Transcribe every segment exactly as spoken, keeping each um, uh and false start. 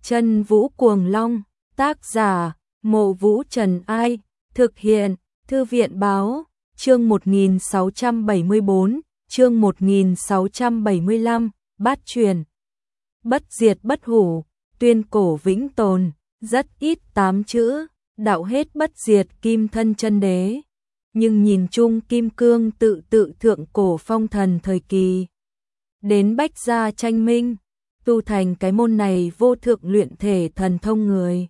Chân Vũ Cuồng Long, tác giả, Mộ Vũ Trần Ai, thực hiện, Thư viện Báo, chương một nghìn sáu trăm bảy mươi tư, chương một nghìn sáu trăm bảy mươi lăm, bát truyền. Bất diệt bất hủ, tuyên cổ vĩnh tồn, rất ít tám chữ, đạo hết bất diệt kim thân chân đế. Nhưng nhìn chung kim cương tự tự thượng cổ phong thần thời kỳ. Đến bách gia tranh minh, tu thành cái môn này vô thượng luyện thể thần thông người.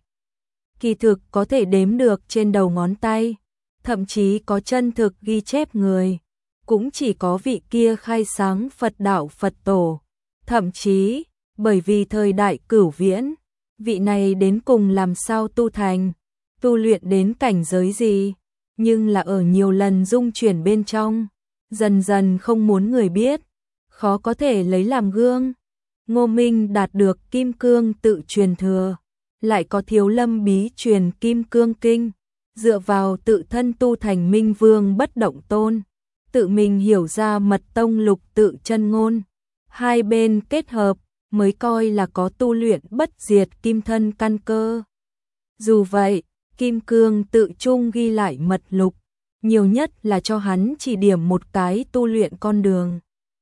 Kỳ thực có thể đếm được trên đầu ngón tay, thậm chí có chân thực ghi chép người. Cũng chỉ có vị kia khai sáng Phật đạo Phật tổ. Thậm chí, bởi vì thời đại cửu viễn, vị này đến cùng làm sao tu thành, tu luyện đến cảnh giới gì, nhưng là ở nhiều lần dung chuyển bên trong, dần dần không muốn người biết, khó có thể lấy làm gương. Ngô Minh đạt được kim cương tự truyền thừa, lại có Thiếu Lâm bí truyền kim cương kinh, dựa vào tự thân tu thành Minh Vương bất động tôn, tự mình hiểu ra mật tông lục tự chân ngôn, hai bên kết hợp mới coi là có tu luyện bất diệt kim thân căn cơ. Dù vậy, kim cương tự chung ghi lại mật lục, nhiều nhất là cho hắn chỉ điểm một cái tu luyện con đường,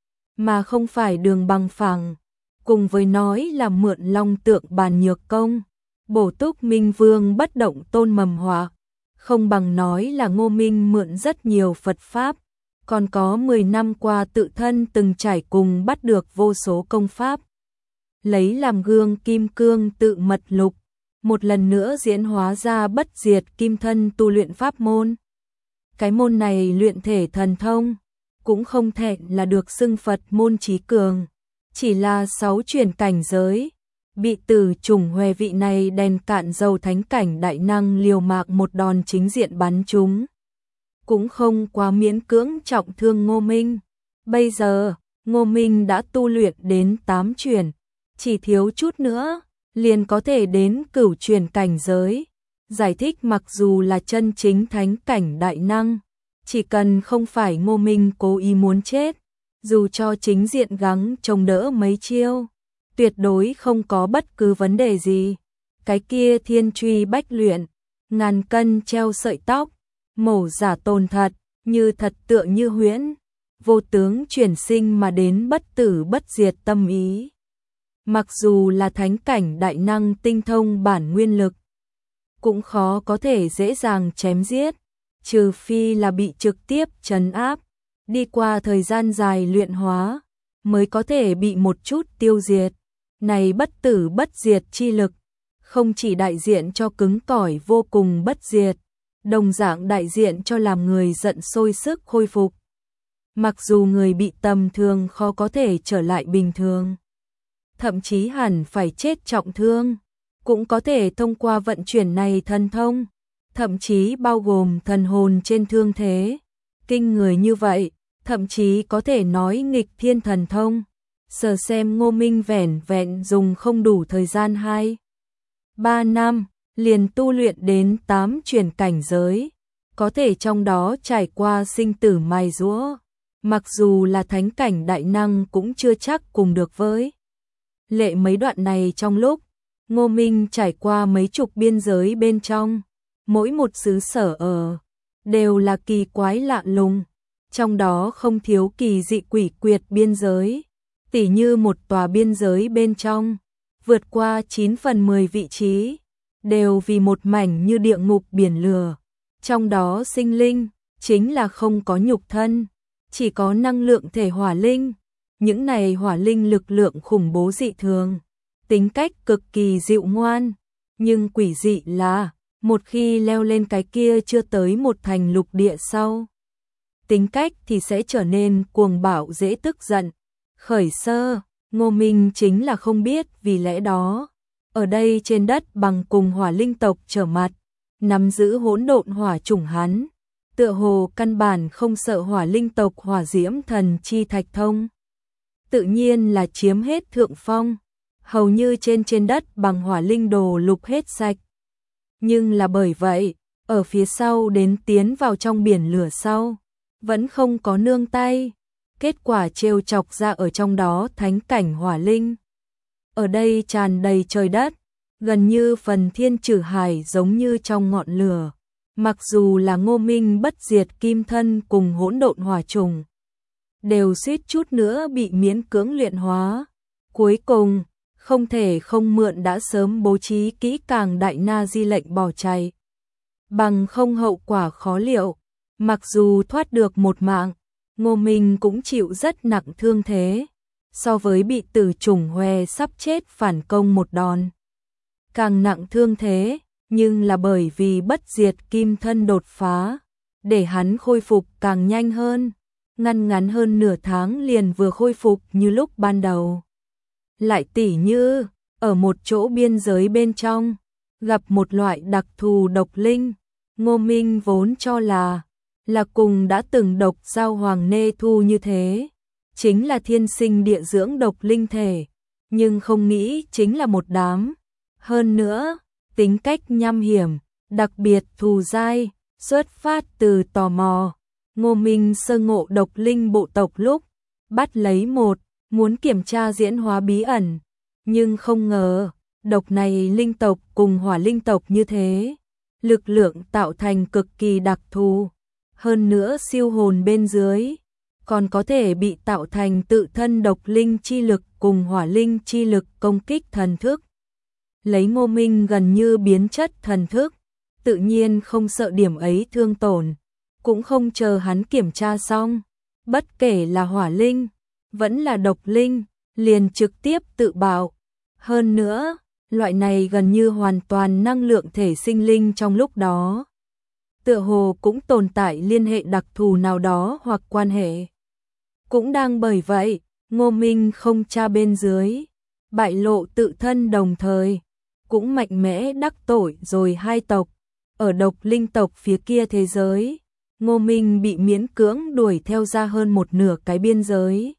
mà không phải đường bằng phẳng, cùng với nói là mượn long tượng bàn nhược công, bổ túc Minh Vương bất động tôn mầm họa, không bằng nói là Ngô Minh mượn rất nhiều Phật Pháp, còn có mười năm qua tự thân từng trải cùng bắt được vô số công pháp. Lấy làm gương kim cương tự mật lục, một lần nữa diễn hóa ra bất diệt kim thân tu luyện pháp môn. Cái môn này luyện thể thần thông, cũng không thể là được xưng Phật môn trí cường, chỉ là sáu truyền cảnh giới, bị từ trùng huề vị này đèn cạn dầu thánh cảnh đại năng liều mạc một đòn chính diện bắn chúng. Cũng không quá miễn cưỡng trọng thương Ngô Minh. Bây giờ, Ngô Minh đã tu luyện đến tám truyền, chỉ thiếu chút nữa, liền có thể đến cửu truyền cảnh giới. Giải thích mặc dù là chân chính thánh cảnh đại năng, chỉ cần không phải Ngô Minh cố ý muốn chết, dù cho chính diện gắng chống đỡ mấy chiêu, tuyệt đối không có bất cứ vấn đề gì. Cái kia thiên truy bách luyện, ngàn cân treo sợi tóc, mổ giả tồn thật, như thật tựa như huyễn, vô tướng chuyển sinh mà đến bất tử bất diệt tâm ý. Mặc dù là thánh cảnh đại năng tinh thông bản nguyên lực, cũng khó có thể dễ dàng chém giết, trừ phi là bị trực tiếp trấn áp, đi qua thời gian dài luyện hóa, mới có thể bị một chút tiêu diệt. Này bất tử bất diệt chi lực, không chỉ đại diện cho cứng cỏi vô cùng bất diệt, đồng dạng đại diện cho làm người giận sôi sức khôi phục. Mặc dù người bị tầm thường khó có thể trở lại bình thường, thậm chí hẳn phải chết trọng thương, cũng có thể thông qua vận chuyển này thần thông, thậm chí bao gồm thần hồn trên thương thế. Kinh người như vậy, thậm chí có thể nói nghịch thiên thần thông. Sở xem Ngô Minh vẻn vẹn dùng không đủ thời gian hai ba năm, liền tu luyện đến tám truyền cảnh giới, có thể trong đó trải qua sinh tử mài giũa, mặc dù là thánh cảnh đại năng cũng chưa chắc cùng được với. Lệ mấy đoạn này trong lúc, Ngô Minh trải qua mấy chục biên giới bên trong, mỗi một xứ sở ở, đều là kỳ quái lạ lùng, trong đó không thiếu kỳ dị quỷ quyệt biên giới. Tỉ như một tòa biên giới bên trong, vượt qua chín phần mười vị trí, đều vì một mảnh như địa ngục biển lửa. Trong đó sinh linh, chính là không có nhục thân, chỉ có năng lượng thể hỏa linh. Những này hỏa linh lực lượng khủng bố dị thường, tính cách cực kỳ dịu ngoan. Nhưng quỷ dị là, một khi leo lên cái kia chưa tới một thành lục địa sau, tính cách thì sẽ trở nên cuồng bạo dễ tức giận. Khởi sơ, Ngô Minh chính là không biết vì lẽ đó, ở đây trên đất bằng cùng hỏa linh tộc trở mặt, nắm giữ hỗn độn hỏa chủng hắn, tựa hồ căn bản không sợ hỏa linh tộc hỏa diễm thần chi thạch thông. Tự nhiên là chiếm hết thượng phong, hầu như trên trên đất bằng hỏa linh đồ lục hết sạch. Nhưng là bởi vậy, ở phía sau đến tiến vào trong biển lửa sau, vẫn không có nương tay. Kết quả trêu chọc ra ở trong đó thánh cảnh hỏa linh. Ở đây tràn đầy trời đất, gần như phần thiên trừ hải giống như trong ngọn lửa. Mặc dù là Ngô Minh bất diệt kim thân cùng hỗn độn hỏa trùng, đều suýt chút nữa bị miễn cưỡng luyện hóa. Cuối cùng, không thể không mượn đã sớm bố trí kỹ càng đại na di lệnh bỏ chạy. Bằng không hậu quả khó liệu, mặc dù thoát được một mạng, Ngô Minh cũng chịu rất nặng thương thế, so với bị tử trùng hoè sắp chết phản công một đòn. Càng nặng thương thế, nhưng là bởi vì bất diệt kim thân đột phá, để hắn khôi phục càng nhanh hơn, ngăn ngắn hơn nửa tháng liền vừa khôi phục như lúc ban đầu. Lại tỉ như, ở một chỗ biên giới bên trong, gặp một loại đặc thù độc linh, Ngô Minh vốn cho là, là cùng đã từng độc giao hoàng nê thu như thế, chính là thiên sinh địa dưỡng độc linh thể, nhưng không nghĩ chính là một đám. Hơn nữa, tính cách nham hiểm, đặc biệt thù dai, xuất phát từ tò mò. Ngô Minh sơ ngộ độc linh bộ tộc lúc, bắt lấy một, muốn kiểm tra diễn hóa bí ẩn, nhưng không ngờ, độc này linh tộc cùng hỏa linh tộc như thế, lực lượng tạo thành cực kỳ đặc thù, hơn nữa siêu hồn bên dưới, còn có thể bị tạo thành tự thân độc linh chi lực cùng hỏa linh chi lực công kích thần thức. Lấy Ngô Minh gần như biến chất thần thức, tự nhiên không sợ điểm ấy thương tổn, cũng không chờ hắn kiểm tra xong, bất kể là hỏa linh, vẫn là độc linh, liền trực tiếp tự bạo. Hơn nữa, loại này gần như hoàn toàn năng lượng thể sinh linh trong lúc đó, tựa hồ cũng tồn tại liên hệ đặc thù nào đó hoặc quan hệ. Cũng đang bởi vậy, Ngô Minh không tra bên dưới, bại lộ tự thân đồng thời, cũng mạnh mẽ đắc tội rồi hai tộc. Ở độc linh tộc phía kia thế giới, Ngô Minh bị miễn cưỡng đuổi theo ra hơn một nửa cái biên giới,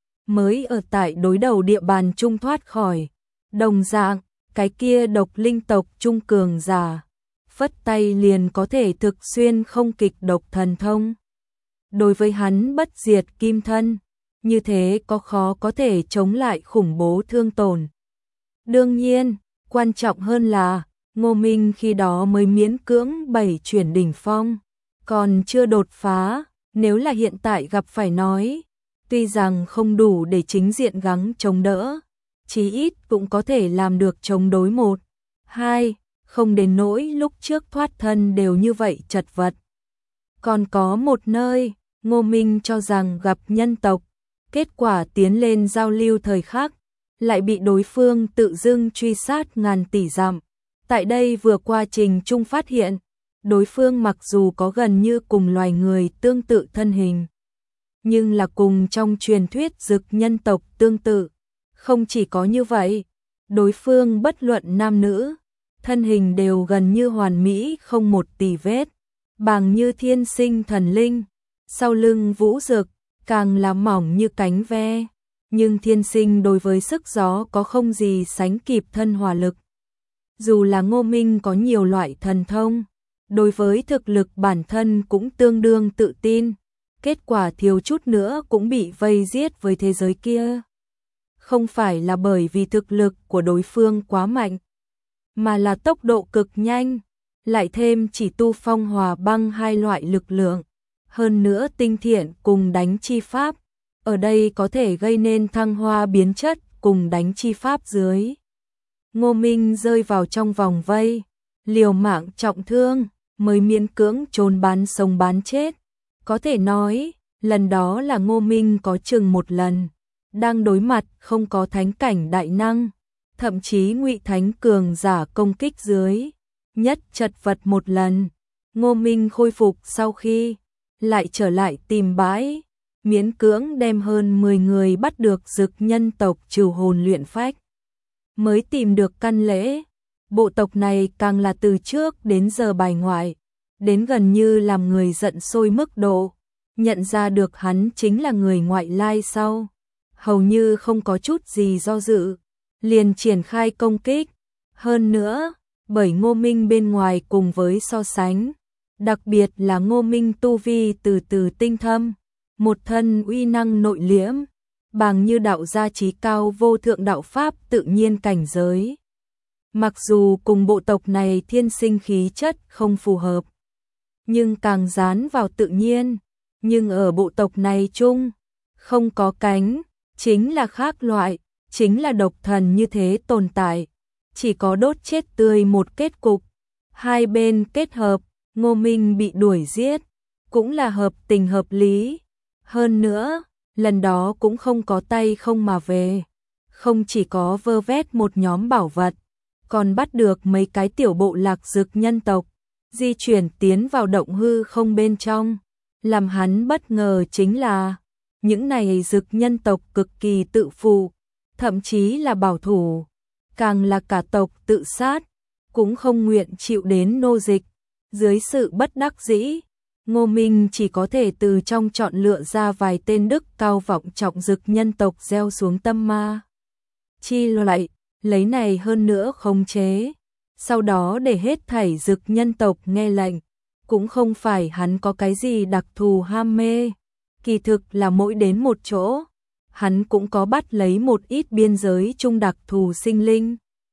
mới ở tại đối đầu địa bàn trung thoát khỏi. Đồng dạng, cái kia độc linh tộc trung cường giả, phất tay liền có thể thực xuyên không kịch độc thần thông. Đối với hắn bất diệt kim thân, như thế có khó có thể chống lại khủng bố thương tổn. Đương nhiên, quan trọng hơn là, Ngô Minh khi đó mới miễn cưỡng bảy chuyển đỉnh phong, còn chưa đột phá, nếu là hiện tại gặp phải nói, tuy rằng không đủ để chính diện gắng chống đỡ, chí ít cũng có thể làm được chống đối một, hai, không đến nỗi lúc trước thoát thân đều như vậy chật vật. Còn có một nơi, Ngô Minh cho rằng gặp nhân tộc, kết quả tiến lên giao lưu thời khắc, lại bị đối phương tự dưng truy sát ngàn tỷ dặm. Tại đây vừa qua trình trung phát hiện, đối phương mặc dù có gần như cùng loài người tương tự thân hình, nhưng là cùng trong truyền thuyết dực nhân tộc tương tự. Không chỉ có như vậy, đối phương bất luận nam nữ, thân hình đều gần như hoàn mỹ không một tì vết, bằng như thiên sinh thần linh, sau lưng vũ dực, càng là mỏng như cánh ve, nhưng thiên sinh đối với sức gió có không gì sánh kịp thân hỏa lực. Dù là Ngô Minh có nhiều loại thần thông, đối với thực lực bản thân cũng tương đương tự tin, kết quả thiếu chút nữa cũng bị vây giết với thế giới kia. Không phải là bởi vì thực lực của đối phương quá mạnh, mà là tốc độ cực nhanh, lại thêm chỉ tu phong hòa băng hai loại lực lượng, hơn nữa tinh thiện cùng đánh chi pháp, ở đây có thể gây nên thăng hoa biến chất cùng đánh chi pháp dưới. Ngô Minh rơi vào trong vòng vây, liều mạng trọng thương, mới miễn cưỡng trốn bán sống bán chết. Có thể nói, lần đó là Ngô Minh có chừng một lần, đang đối mặt không có thánh cảnh đại năng, thậm chí ngụy thánh cường giả công kích dưới, nhất chật vật một lần. Ngô Minh khôi phục sau khi lại trở lại tìm bãi, miễn cưỡng đem hơn mười người bắt được dực nhân tộc trừ hồn luyện phách, mới tìm được căn lễ. Bộ tộc này càng là từ trước đến giờ bài ngoại, đến gần như làm người giận sôi mức độ, nhận ra được hắn chính là người ngoại lai sau, hầu như không có chút gì do dự, liền triển khai công kích. Hơn nữa, bởi Ngô Minh bên ngoài cùng với so sánh, đặc biệt là Ngô Minh tu vi từ từ tinh thâm, một thân uy năng nội liễm, bằng như đạo gia trí cao vô thượng đạo pháp tự nhiên cảnh giới. Mặc dù cùng bộ tộc này thiên sinh khí chất không phù hợp, nhưng càng dán vào tự nhiên, nhưng ở bộ tộc này chung, không có cánh, chính là khác loại, chính là độc thần như thế tồn tại, chỉ có đốt chết tươi một kết cục, hai bên kết hợp, Ngô Minh bị đuổi giết, cũng là hợp tình hợp lý, hơn nữa, lần đó cũng không có tay không mà về, không chỉ có vơ vét một nhóm bảo vật, còn bắt được mấy cái tiểu bộ lạc dực nhân tộc, di chuyển tiến vào động hư không bên trong, làm hắn bất ngờ chính là, những này dực nhân tộc cực kỳ tự phụ, thậm chí là bảo thủ, càng là cả tộc tự sát, cũng không nguyện chịu đến nô dịch. Dưới sự bất đắc dĩ, Ngô Minh chỉ có thể từ trong chọn lựa ra vài tên đức cao vọng trọng dực nhân tộc gieo xuống tâm ma. Chi loại, lấy này hơn nữa khống chế, sau đó để hết thảy dực nhân tộc nghe lệnh, cũng không phải hắn có cái gì đặc thù ham mê, kỳ thực là mỗi đến một chỗ, hắn cũng có bắt lấy một ít biên giới chung đặc thù sinh linh.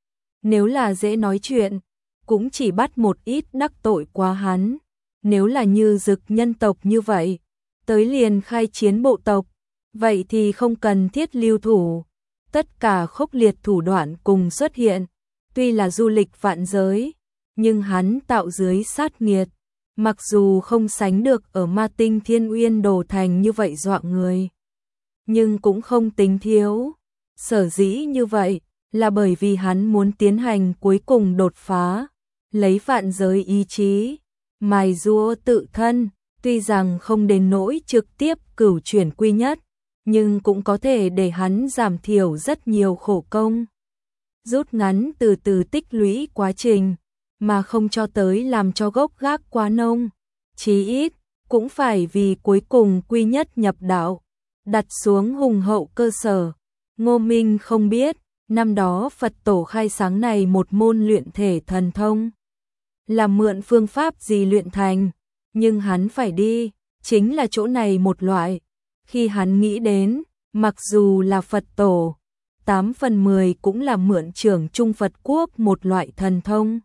Nếu là dễ nói chuyện, cũng chỉ bắt một ít đắc tội quá hắn, nếu là như dực nhân tộc như vậy, tới liền khai chiến bộ tộc, vậy thì không cần thiết lưu thủ, tất cả khốc liệt thủ đoạn cùng xuất hiện, tuy là du lịch vạn giới, nhưng hắn tạo dưới sát nghiệt, mặc dù không sánh được ở Ma Tinh Thiên Uyên Đồ Thành như vậy dọa người, nhưng cũng không tính thiếu, sở dĩ như vậy là bởi vì hắn muốn tiến hành cuối cùng đột phá, lấy vạn giới ý chí, mài giũa tự thân, tuy rằng không đến nỗi trực tiếp cửu chuyển quy nhất, nhưng cũng có thể để hắn giảm thiểu rất nhiều khổ công, rút ngắn từ từ tích lũy quá trình, mà không cho tới làm cho gốc gác quá nông, chí ít cũng phải vì cuối cùng quy nhất nhập đạo, đặt xuống hùng hậu cơ sở. Ngô Minh không biết, năm đó Phật tổ khai sáng này một môn luyện thể thần thông, là mượn phương pháp gì luyện thành, nhưng hắn phải đi, chính là chỗ này một loại. Khi hắn nghĩ đến, mặc dù là Phật tổ, tám phần mười cũng là mượn trưởng Trung Phật Quốc một loại thần thông,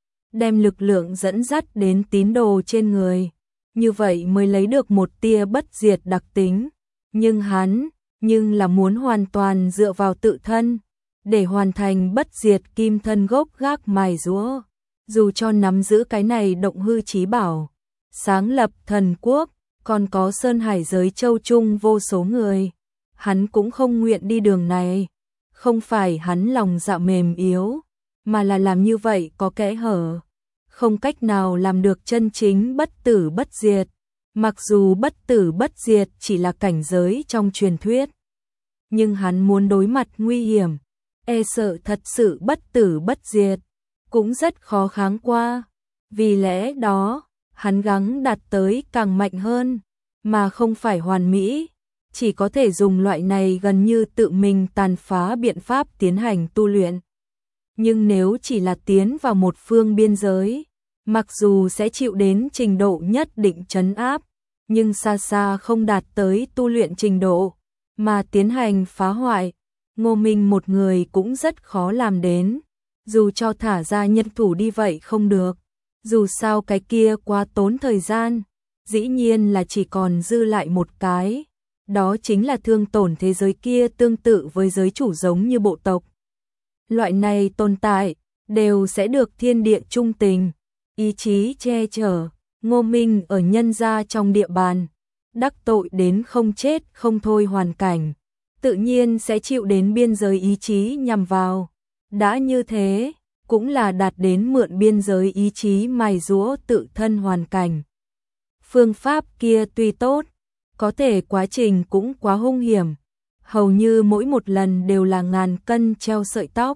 đem lực lượng dẫn dắt đến tín đồ trên người, như vậy mới lấy được một tia bất diệt đặc tính. Nhưng hắn, nhưng là muốn hoàn toàn dựa vào tự thân, để hoàn thành bất diệt kim thân gốc gác mài giũa. Dù cho nắm giữ cái này động hư chí bảo, sáng lập thần quốc, còn có sơn hải giới châu trung vô số người, hắn cũng không nguyện đi đường này. Không phải hắn lòng dạ mềm yếu, mà là làm như vậy có kẽ hở, không cách nào làm được chân chính bất tử bất diệt. Mặc dù bất tử bất diệt chỉ là cảnh giới trong truyền thuyết, nhưng hắn muốn đối mặt nguy hiểm, e sợ thật sự bất tử bất diệt, cũng rất khó kháng qua. Vì lẽ đó, hắn gắng đạt tới càng mạnh hơn, mà không phải hoàn mỹ, chỉ có thể dùng loại này gần như tự mình tàn phá biện pháp tiến hành tu luyện. Nhưng nếu chỉ là tiến vào một phương biên giới, mặc dù sẽ chịu đến trình độ nhất định trấn áp, nhưng xa xa không đạt tới tu luyện trình độ, mà tiến hành phá hoại, Ngô Minh một người cũng rất khó làm đến, dù cho thả ra nhân thủ đi vậy không được, dù sao cái kia quá tốn thời gian, dĩ nhiên là chỉ còn dư lại một cái, đó chính là thương tổn thế giới kia tương tự với giới chủ giống như bộ tộc. Loại này tồn tại, đều sẽ được thiên địa trung tình, ý chí che chở. Ngô Minh ở nhân gia trong địa bàn, đắc tội đến không chết không thôi hoàn cảnh, tự nhiên sẽ chịu đến biên giới ý chí nhằm vào. Đã như thế, cũng là đạt đến mượn biên giới ý chí mài giũa tự thân hoàn cảnh. Phương pháp kia tuy tốt, có thể quá trình cũng quá hung hiểm, hầu như mỗi một lần đều là ngàn cân treo sợi tóc,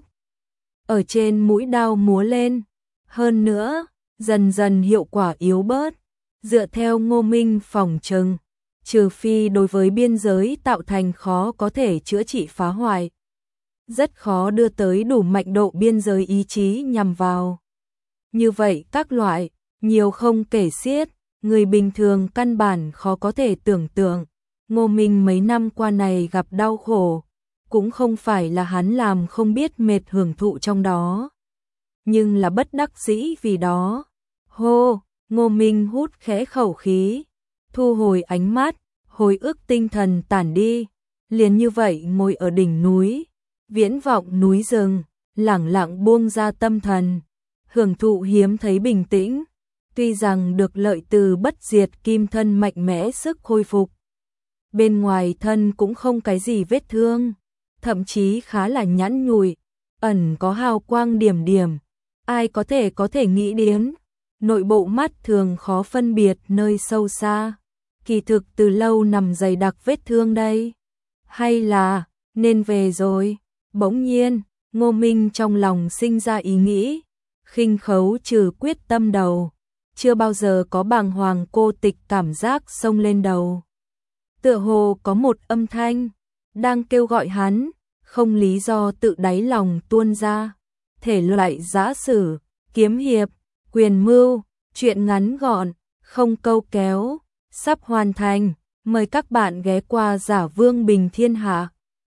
ở trên mũi đao múa lên. Hơn nữa, dần dần hiệu quả yếu bớt, dựa theo Ngô Minh phỏng chừng, trừ phi đối với biên giới tạo thành khó có thể chữa trị phá hoại, rất khó đưa tới đủ mạnh độ biên giới ý chí nhằm vào. Như vậy các loại, nhiều không kể xiết, người bình thường căn bản khó có thể tưởng tượng. Ngô Minh mấy năm qua này gặp đau khổ, cũng không phải là hắn làm không biết mệt hưởng thụ trong đó. nhưng là bất đắc dĩ vì đó. Hô, Ngô Minh hút khẽ khẩu khí, thu hồi ánh mắt, hồi ức tinh thần tản đi, liền như vậy ngồi ở đỉnh núi, viễn vọng núi rừng, lẳng lặng buông ra tâm thần, hưởng thụ hiếm thấy bình tĩnh. Tuy rằng được lợi từ bất diệt kim thân mạnh mẽ sức khôi phục, bên ngoài thân cũng không cái gì vết thương, thậm chí khá là nhẵn nhụi, ẩn có hào quang điểm điểm, ai có thể có thể nghĩ đến, nội bộ mắt thường khó phân biệt nơi sâu xa, kỳ thực từ lâu nằm dày đặc vết thương đây. Hay là, nên về rồi, bỗng nhiên, Ngô Minh trong lòng sinh ra ý nghĩ, khinh khấu trừ quyết tâm đầu, chưa bao giờ có bàng hoàng cô tịch cảm giác xông lên đầu. Tựa hồ có một âm thanh, đang kêu gọi hắn, không lý do tự đáy lòng tuôn ra, thể loại giã sử, kiếm hiệp, quyền mưu, chuyện ngắn gọn, không câu kéo, sắp hoàn thành, mời các bạn ghé qua Giả Vương Bình Thiên Hạ.